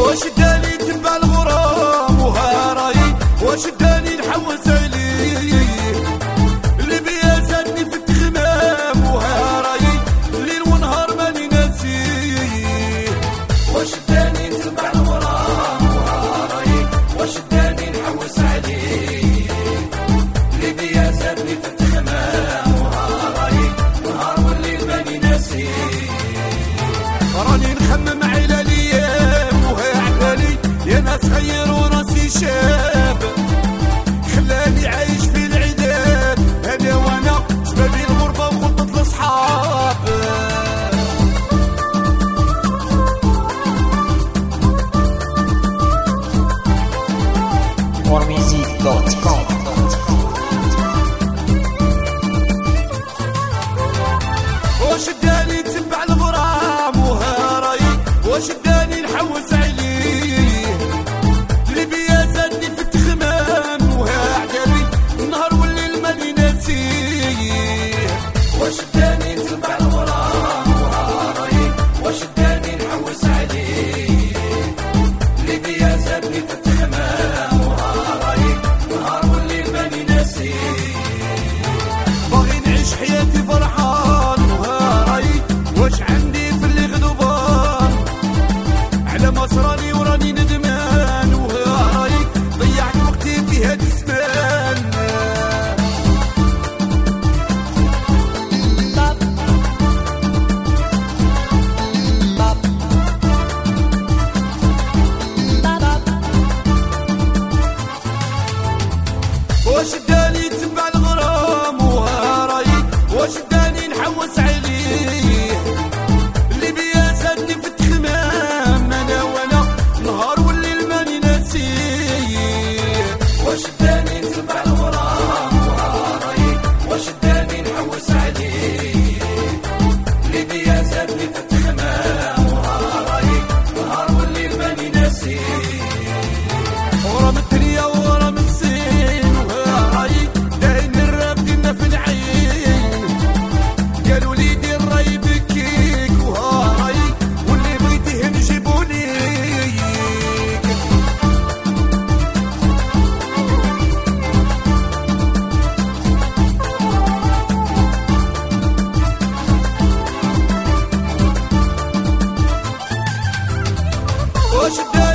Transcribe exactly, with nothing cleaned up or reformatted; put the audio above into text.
واش داني تبع الغرام وهاراي، واش داني نحوس عليه اللي بيا زادني في التخمام وهاراي الليل ونهار ماني ناسيه. واش داني تبع الغرام وهاراي، واش داني نحوس عليه اللي بيا زادني في التخمام وهاراي نهار والليل ماني ناسيه. راني نخمم على الايام وها عقالي يا ناس غير وراسي شاب، خلاني عايش في العذاب انا وانا سبابي الغربه وخلطة الاصحاب. more music dot com. واش داني تبع الغرام وهاراي، واش داني نحوس عليه اللي بيا زادني في التخمام وها عقابي النهار والليل ماني ناسيه. واش داني تبع الغرام وهاراي، واش داني نحوس عليه اللي بيا زادني في التخمام وهاراي نهار والليل ماني ناسيه. باغي نعيش حياتي فرحان وهاراي، واش عندي في اللي غضبان على مصراني وراني ندمان وهاراي ضيعت وقتي في هاد الزمان. واش داني تبع الغرام وهاراي، واش داني نحوس عليه اللي بيا زادني في التخمام انا وانا نهار والليل ماني ناسيه. واش داني تبع الغرام وهاراي، واش داني نحوس عليه اللي بيا زادني في التخمام وهاراي نهار والليل ماني ناسيه. غرام الدنيا وغرام الزين وهاراي داين الرافدين في العين، قالوا لي دير راي بكيك وهاراي واللي بغيتيه نجيبو ليك. واش